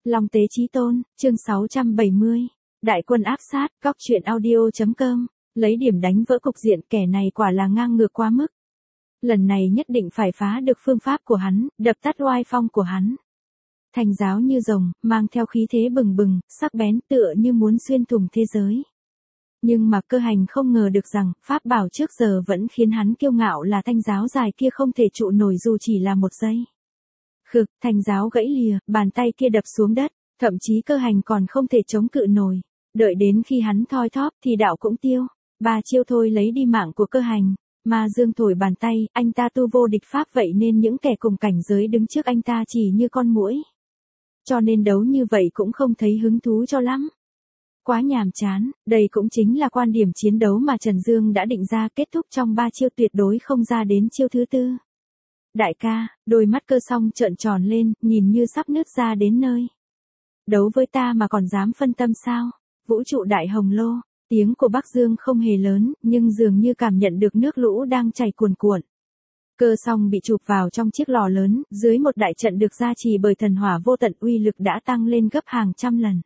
Long Tế Chí Tôn, chương 670. Đại quân áp sát, Cóc Truyện Audio.com. Lấy điểm đánh vỡ cục diện, kẻ này quả là ngang ngược quá mức. Lần này nhất định phải phá được phương pháp của hắn, đập tắt oai phong của hắn. Thành giáo như rồng, mang theo khí thế bừng bừng, sắc bén tựa như muốn xuyên thủng thế giới. Nhưng mà Cơ Hành không ngờ được rằng, pháp bảo trước giờ vẫn khiến hắn kiêu ngạo là thanh giáo dài kia không thể trụ nổi dù chỉ là một giây. Khực, thanh giáo gãy lìa, bàn tay kia đập xuống đất, thậm chí Cơ Hành còn không thể chống cự nổi. Đợi đến khi hắn thoi thóp thì đạo cũng tiêu. 3 chiêu thôi lấy đi mạng của Cơ Hành. Ma Dương thổi bàn tay, anh ta tu vô địch pháp vậy nên những kẻ cùng cảnh giới đứng trước anh ta chỉ như con muỗi. Cho nên đấu như vậy cũng không thấy hứng thú cho lắm. Quá nhàm chán, đây cũng chính là quan điểm chiến đấu mà Trần Dương đã định ra, kết thúc trong 3 chiêu tuyệt đối không ra đến chiêu thứ 4. Đại ca, đôi mắt Cơ Song trợn tròn lên, nhìn như sắp nứt ra đến nơi. Đấu với ta mà còn dám phân tâm sao? Vũ trụ đại hồng lô, tiếng của Bắc Dương không hề lớn, nhưng dường như cảm nhận được nước lũ đang chảy cuồn cuộn. Cơ Song bị chụp vào trong chiếc lò lớn, dưới một đại trận được gia trì bởi thần hỏa vô tận, uy lực đã tăng lên gấp hàng trăm lần.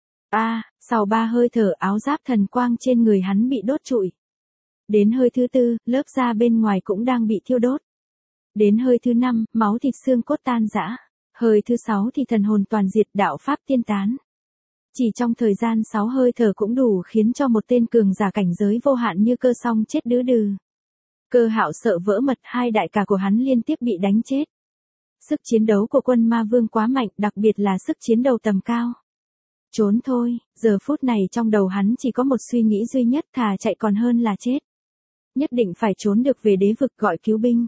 Sau 3 hơi thở, áo giáp thần quang trên người hắn bị đốt trụi. Đến hơi thứ 4, lớp da bên ngoài cũng đang bị thiêu đốt. Đến hơi thứ 5, máu thịt xương cốt tan rã. Hơi thứ 6 thì thần hồn toàn diệt, đạo pháp tiên tán. Chỉ trong thời gian 6 hơi thở cũng đủ khiến cho một tên cường giả cảnh giới vô hạn như Cơ Song chết đứ đừ. Cơ Hạo sợ vỡ mật, 2 đại ca của hắn liên tiếp bị đánh chết. Sức chiến đấu của quân ma vương quá mạnh, đặc biệt là sức chiến đấu tầm cao. Trốn thôi, giờ phút này trong đầu hắn chỉ có một suy nghĩ duy nhất, thà chạy còn hơn là chết. Nhất định phải trốn được về đế vực gọi cứu binh.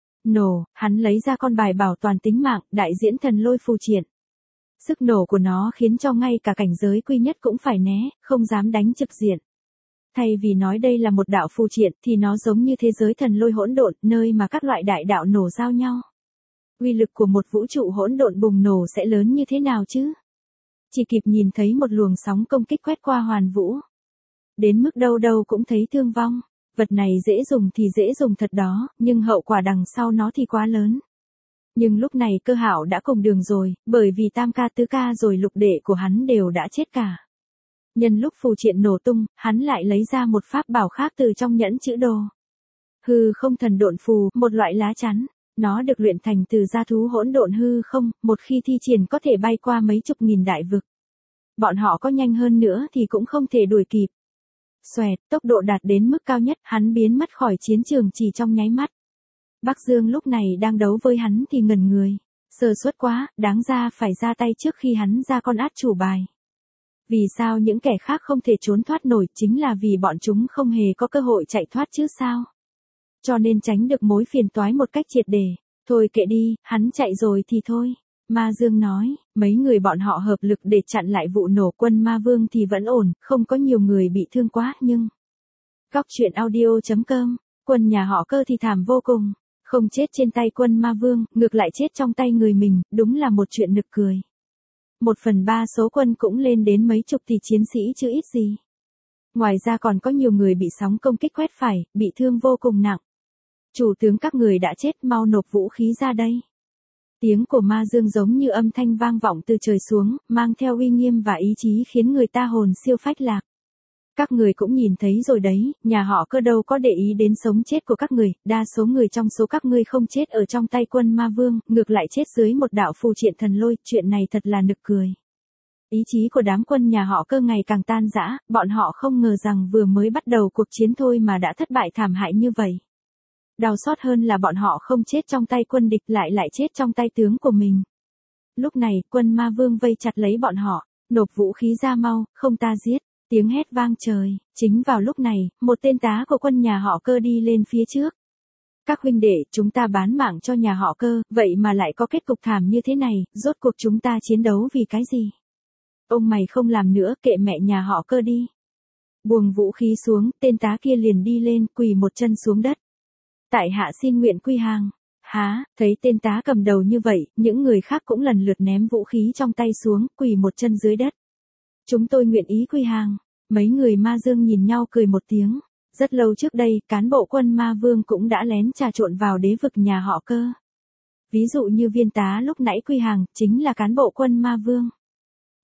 Nổ, hắn lấy ra con bài bảo toàn tính mạng, đại diễn thần lôi phù triện. Sức nổ của nó khiến cho ngay cả cảnh giới quy nhất cũng phải né, không dám đánh trực diện. Thay vì nói đây là một đạo phù triện thì nó giống như thế giới thần lôi hỗn độn, nơi mà các loại đại đạo nổ giao nhau. Uy lực của một vũ trụ hỗn độn bùng nổ sẽ lớn như thế nào chứ? Chỉ kịp nhìn thấy một luồng sóng công kích quét qua hoàn vũ. Đến mức đâu đâu cũng thấy thương vong. Vật này dễ dùng thì dễ dùng thật đó, nhưng hậu quả đằng sau nó thì quá lớn. Nhưng lúc này Cơ Hạo đã cùng đường rồi, bởi vì tam ca tứ ca rồi lục đệ của hắn đều đã chết cả. Nhân lúc phù triện nổ tung, hắn lại lấy ra một pháp bảo khác từ trong nhẫn chữ đồ. Hư không thần độn phù, một loại lá chắn. Nó được luyện thành từ gia thú hỗn độn hư không, một khi thi triển có thể bay qua mấy chục nghìn đại vực. Bọn họ có nhanh hơn nữa thì cũng không thể đuổi kịp. Xoẹt, tốc độ đạt đến mức cao nhất, hắn biến mất khỏi chiến trường chỉ trong nháy mắt. Bắc Dương lúc này đang đấu với hắn thì ngẩn người. Sơ suất quá, đáng ra phải ra tay trước khi hắn ra con át chủ bài. Vì sao những kẻ khác không thể trốn thoát nổi, chính là vì bọn chúng không hề có cơ hội chạy thoát chứ sao? Cho nên tránh được mối phiền toái một cách triệt để. Thôi kệ đi, hắn chạy rồi thì thôi. Ma Dương nói, mấy người bọn họ hợp lực để chặn lại vụ nổ, quân ma vương thì vẫn ổn, không có nhiều người bị thương quá, nhưng... Cóc Truyện Audio.com, quân nhà họ Cơ thì thảm vô cùng. Không chết trên tay quân ma vương, ngược lại chết trong tay người mình, đúng là một chuyện nực cười. 1/3 số quân cũng lên đến mấy chục thì chiến sĩ chứ ít gì. Ngoài ra còn có nhiều người bị sóng công kích quét phải, bị thương vô cùng nặng. Chủ tướng các người đã chết, mau nộp vũ khí ra đây. Tiếng của Ma Dương giống như âm thanh vang vọng từ trời xuống, mang theo uy nghiêm và ý chí khiến người ta hồn siêu phách lạc. Các người cũng nhìn thấy rồi đấy, nhà họ Cơ đâu có để ý đến sống chết của các người, đa số người trong số các ngươi không chết ở trong tay quân ma vương, ngược lại chết dưới một đạo phù triện thần lôi, chuyện này thật là nực cười. Ý chí của đám quân nhà họ Cơ ngày càng tan rã, bọn họ không ngờ rằng vừa mới bắt đầu cuộc chiến thôi mà đã thất bại thảm hại như vậy. Đau xót hơn là bọn họ không chết trong tay quân địch lại chết trong tay tướng của mình. Lúc này, quân ma vương vây chặt lấy bọn họ, nộp vũ khí ra mau, không ta giết. Tiếng hét vang trời, chính vào lúc này, một tên tá của quân nhà họ Cơ đi lên phía trước. Các huynh đệ, chúng ta bán mạng cho nhà họ Cơ, vậy mà lại có kết cục thảm như thế này, rốt cuộc chúng ta chiến đấu vì cái gì? Ông mày không làm nữa, kệ mẹ nhà họ Cơ đi. Buông vũ khí xuống, tên tá kia liền đi lên, quỳ một chân xuống đất. Tại hạ xin nguyện quy hàng. Há, thấy tên tá cầm đầu như vậy, những người khác cũng lần lượt ném vũ khí trong tay xuống, quỳ một chân dưới đất. Chúng tôi nguyện ý quy hàng. Mấy người Ma Dương nhìn nhau cười một tiếng. Rất lâu trước đây, cán bộ quân ma vương cũng đã lén trà trộn vào đế vực nhà họ Cơ. Ví dụ như viên tá lúc nãy quy hàng, chính là cán bộ quân ma vương.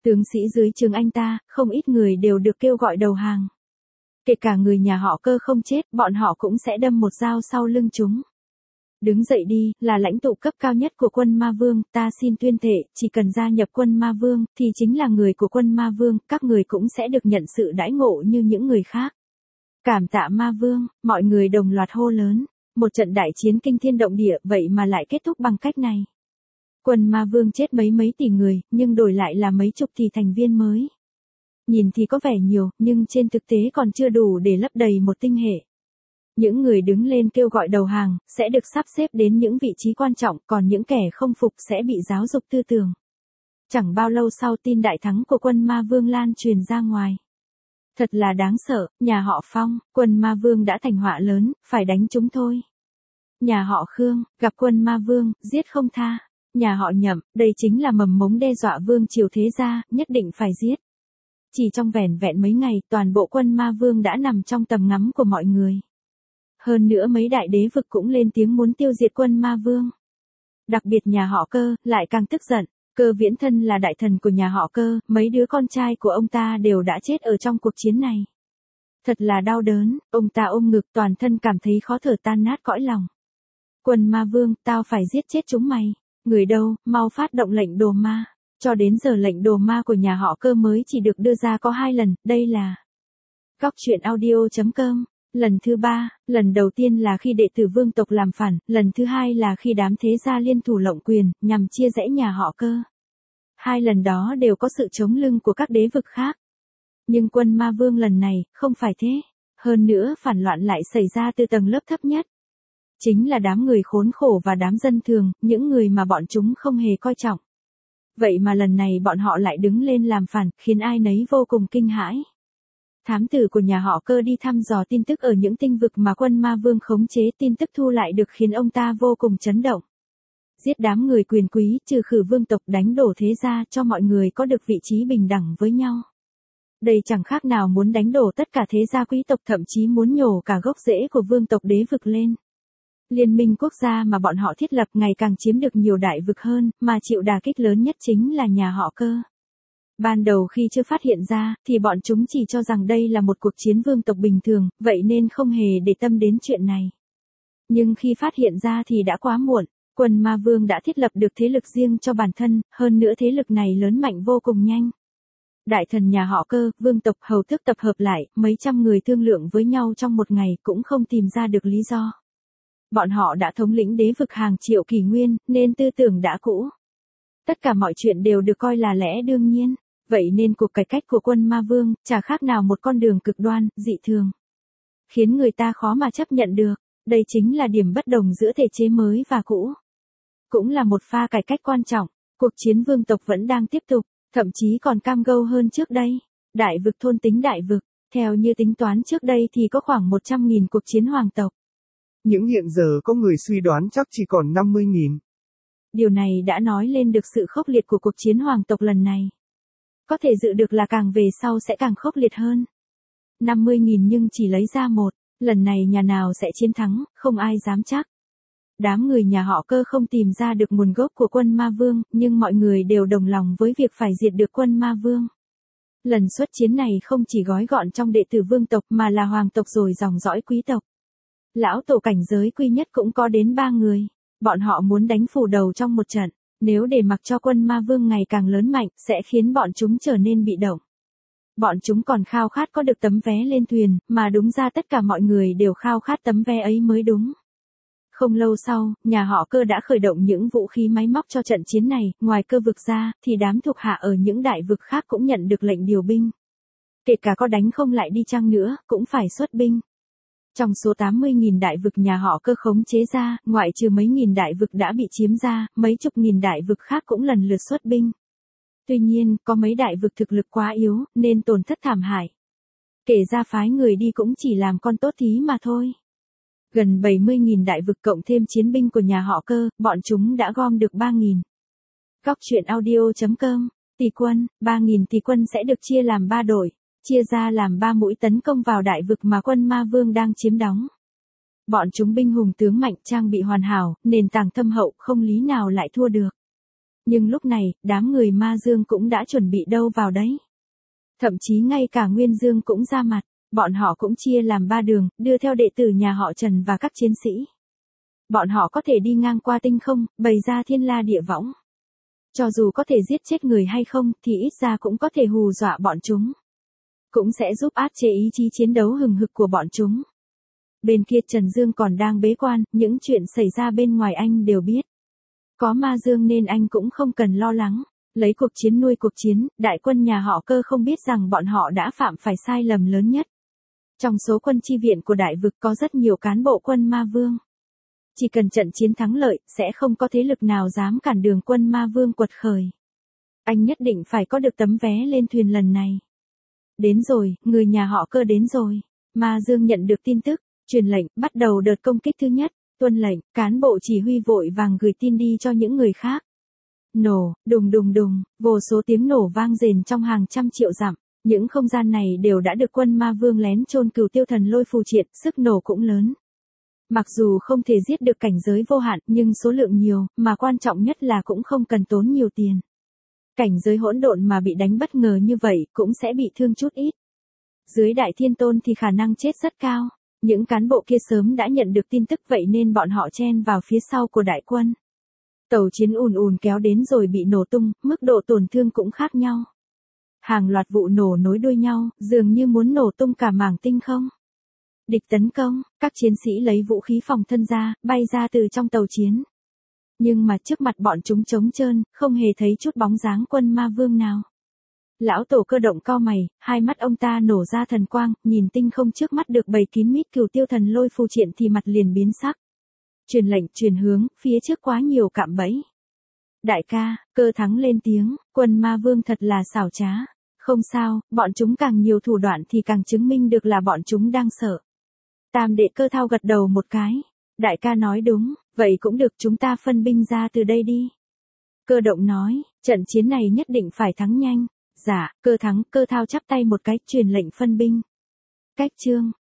Tướng sĩ dưới trướng anh ta, không ít người đều được kêu gọi đầu hàng. Kể cả người nhà họ Cơ không chết, bọn họ cũng sẽ đâm một dao sau lưng chúng. Đứng dậy đi, là lãnh tụ cấp cao nhất của quân Ma Vương, ta xin tuyên thệ, chỉ cần gia nhập quân Ma Vương, thì chính là người của quân Ma Vương, các người cũng sẽ được nhận sự đãi ngộ như những người khác. Cảm tạ Ma Vương, mọi người đồng loạt hô lớn. Một trận đại chiến kinh thiên động địa, vậy mà lại kết thúc bằng cách này. Quân Ma Vương chết mấy tỷ người, nhưng đổi lại là mấy chục tỷ thành viên mới. Nhìn thì có vẻ nhiều, nhưng trên thực tế còn chưa đủ để lấp đầy một tinh hệ. Những người đứng lên kêu gọi đầu hàng, sẽ được sắp xếp đến những vị trí quan trọng, còn những kẻ không phục sẽ bị giáo dục tư tưởng. Chẳng bao lâu sau tin đại thắng của quân Ma Vương lan truyền ra ngoài. Thật là đáng sợ, nhà họ Phong, quân Ma Vương đã thành họa lớn, phải đánh chúng thôi. Nhà họ Khương, gặp quân Ma Vương, giết không tha. Nhà họ Nhậm, đây chính là mầm mống đe dọa vương triều thế gia, nhất định phải giết. Chỉ trong vẻn vẹn mấy ngày, toàn bộ quân Ma Vương đã nằm trong tầm ngắm của mọi người. Hơn nữa mấy đại đế vực cũng lên tiếng muốn tiêu diệt quân Ma Vương. Đặc biệt nhà họ Cơ, lại càng tức giận. Cơ Viễn Thân là đại thần của nhà họ Cơ, mấy đứa con trai của ông ta đều đã chết ở trong cuộc chiến này. Thật là đau đớn, ông ta ôm ngực toàn thân cảm thấy khó thở tan nát cõi lòng. Quân Ma Vương, tao phải giết chết chúng mày. Người đâu, mau phát động lệnh đồ ma. Cho đến giờ lệnh đồ ma của nhà họ Cơ mới chỉ được đưa ra có 2 lần, đây là Góc truyện audio.com. Lần thứ 3, lần đầu tiên là khi đệ tử vương tộc làm phản, lần thứ 2 là khi đám thế gia liên thủ lộng quyền, nhằm chia rẽ nhà họ Cơ. 2 lần đó đều có sự chống lưng của các đế vực khác. Nhưng quân Ma Vương lần này, không phải thế. Hơn nữa phản loạn lại xảy ra từ tầng lớp thấp nhất. Chính là đám người khốn khổ và đám dân thường, những người mà bọn chúng không hề coi trọng. Vậy mà lần này bọn họ lại đứng lên làm phản, khiến ai nấy vô cùng kinh hãi. Thám tử của nhà họ Cơ đi thăm dò tin tức ở những tinh vực mà quân Ma Vương khống chế, tin tức thu lại được khiến ông ta vô cùng chấn động. Giết đám người quyền quý, trừ khử vương tộc, đánh đổ thế gia, cho mọi người có được vị trí bình đẳng với nhau. Đây chẳng khác nào muốn đánh đổ tất cả thế gia quý tộc, thậm chí muốn nhổ cả gốc rễ của vương tộc đế vực lên. Liên minh quốc gia mà bọn họ thiết lập ngày càng chiếm được nhiều đại vực hơn, mà chịu đả kích lớn nhất chính là nhà họ Cơ. Ban đầu khi chưa phát hiện ra, thì bọn chúng chỉ cho rằng đây là một cuộc chiến vương tộc bình thường, vậy nên không hề để tâm đến chuyện này. Nhưng khi phát hiện ra thì đã quá muộn, quân Ma Vương đã thiết lập được thế lực riêng cho bản thân, hơn nữa thế lực này lớn mạnh vô cùng nhanh. Đại thần nhà họ Cơ, vương tộc hầu tước tập hợp lại, mấy trăm người thương lượng với nhau trong một ngày cũng không tìm ra được lý do. Bọn họ đã thống lĩnh đế vực hàng triệu kỷ nguyên, nên tư tưởng đã cũ. Tất cả mọi chuyện đều được coi là lẽ đương nhiên. Vậy nên cuộc cải cách của quân Ma Vương, chả khác nào một con đường cực đoan, dị thường. Khiến người ta khó mà chấp nhận được. Đây chính là điểm bất đồng giữa thể chế mới và cũ. Cũng là một pha cải cách quan trọng. Cuộc chiến vương tộc vẫn đang tiếp tục, thậm chí còn cam go hơn trước đây. Đại vực thôn tính đại vực. Theo như tính toán trước đây thì có khoảng 100.000 cuộc chiến hoàng tộc. Nhưng hiện giờ có người suy đoán chắc chỉ còn 50.000. Điều này đã nói lên được sự khốc liệt của cuộc chiến hoàng tộc lần này. Có thể dự được là càng về sau sẽ càng khốc liệt hơn. 50.000 nhưng chỉ lấy ra một, lần này nhà nào sẽ chiến thắng, không ai dám chắc. Đám người nhà họ Cơ không tìm ra được nguồn gốc của quân Ma Vương, nhưng mọi người đều đồng lòng với việc phải diệt được quân Ma Vương. Lần xuất chiến này không chỉ gói gọn trong đệ tử vương tộc mà là hoàng tộc rồi dòng dõi quý tộc. Lão tổ cảnh giới quý nhất cũng có đến 3 người. Bọn họ muốn đánh phủ đầu trong một trận. Nếu để mặc cho quân Ma Vương ngày càng lớn mạnh, sẽ khiến bọn chúng trở nên bị động. Bọn chúng còn khao khát có được tấm vé lên thuyền, mà đúng ra tất cả mọi người đều khao khát tấm vé ấy mới đúng. Không lâu sau, nhà họ Cơ đã khởi động những vũ khí máy móc cho trận chiến này, ngoài Cơ vực ra, thì đám thuộc hạ ở những đại vực khác cũng nhận được lệnh điều binh. Kể cả có đánh không lại đi chăng nữa, cũng phải xuất binh. Trong số 80.000 đại vực nhà họ Cơ khống chế ra, ngoại trừ mấy nghìn đại vực đã bị chiếm ra, mấy chục nghìn đại vực khác cũng lần lượt xuất binh. Tuy nhiên, có mấy đại vực thực lực quá yếu, nên tổn thất thảm hại. Kể ra phái người đi cũng chỉ làm con tốt thí mà thôi. Gần 70.000 đại vực cộng thêm chiến binh của nhà họ Cơ, bọn chúng đã gom được 3.000. Góc truyện audio.com, tỷ quân, 3.000 tỷ quân sẽ được chia làm 3 đội. Chia ra làm 3 mũi tấn công vào đại vực mà quân Ma Vương đang chiếm đóng. Bọn chúng binh hùng tướng mạnh, trang bị hoàn hảo, nền tảng thâm hậu, không lý nào lại thua được. Nhưng lúc này, đám người Ma Dương cũng đã chuẩn bị đâu vào đấy. Thậm chí ngay cả Nguyên Dương cũng ra mặt, bọn họ cũng chia làm 3 đường, đưa theo đệ tử nhà họ Trần và các chiến sĩ. Bọn họ có thể đi ngang qua tinh không, bày ra thiên la địa võng. Cho dù có thể giết chết người hay không, thì ít ra cũng có thể hù dọa bọn chúng. Cũng sẽ giúp áp chế ý chí chiến đấu hừng hực của bọn chúng. Bên kia Trần Dương còn đang bế quan, những chuyện xảy ra bên ngoài anh đều biết. Có Ma Dương nên anh cũng không cần lo lắng. Lấy cuộc chiến nuôi cuộc chiến, đại quân nhà họ Cơ không biết rằng bọn họ đã phạm phải sai lầm lớn nhất. Trong số quân chi viện của đại vực có rất nhiều cán bộ quân Ma Vương. Chỉ cần trận chiến thắng lợi, sẽ không có thế lực nào dám cản đường quân Ma Vương quật khởi. Anh nhất định phải có được tấm vé lên thuyền lần này. Đến rồi, người nhà họ Cơ đến rồi. Ma Dương nhận được tin tức, truyền lệnh, bắt đầu đợt công kích thứ nhất. Tuân lệnh, cán bộ chỉ huy vội vàng gửi tin đi cho những người khác. Nổ, đùng đùng đùng, vô số tiếng nổ vang rền trong hàng trăm triệu dặm. Những không gian này đều đã được quân Ma Vương lén chôn Cửu Tiêu Thần Lôi phù triện, sức nổ cũng lớn. Mặc dù không thể giết được cảnh giới vô hạn, nhưng số lượng nhiều, mà quan trọng nhất là cũng không cần tốn nhiều tiền. Cảnh giới hỗn độn mà bị đánh bất ngờ như vậy, cũng sẽ bị thương chút ít. Dưới Đại Thiên Tôn thì khả năng chết rất cao. Những cán bộ kia sớm đã nhận được tin tức vậy nên bọn họ chen vào phía sau của đại quân. Tàu chiến ùn ùn kéo đến rồi bị nổ tung, mức độ tổn thương cũng khác nhau. Hàng loạt vụ nổ nối đuôi nhau, dường như muốn nổ tung cả mảng tinh không. Địch tấn công, các chiến sĩ lấy vũ khí phòng thân ra, bay ra từ trong tàu chiến. Nhưng mà trước mặt bọn chúng trống trơn, không hề thấy chút bóng dáng quân Ma Vương nào. Lão tổ Cơ động cau mày, hai mắt ông ta nổ ra thần quang, nhìn tinh không trước mắt được bày kín mít Cửu Tiêu Thần Lôi phù triện thì mặt liền biến sắc. Truyền lệnh, truyền hướng, phía trước quá nhiều cạm bẫy. Đại ca, Cơ thắng lên tiếng, quân Ma Vương thật là xảo trá. Không sao, bọn chúng càng nhiều thủ đoạn thì càng chứng minh được là bọn chúng đang sợ. Tam đệ Cơ Thao gật đầu một cái. Đại ca nói đúng, vậy cũng được, chúng ta phân binh ra từ đây đi. Cơ động nói, trận chiến này nhất định phải thắng nhanh. Dạ, Cơ thắng, Cơ Thao chắp tay một cái, truyền lệnh phân binh. Cách chương.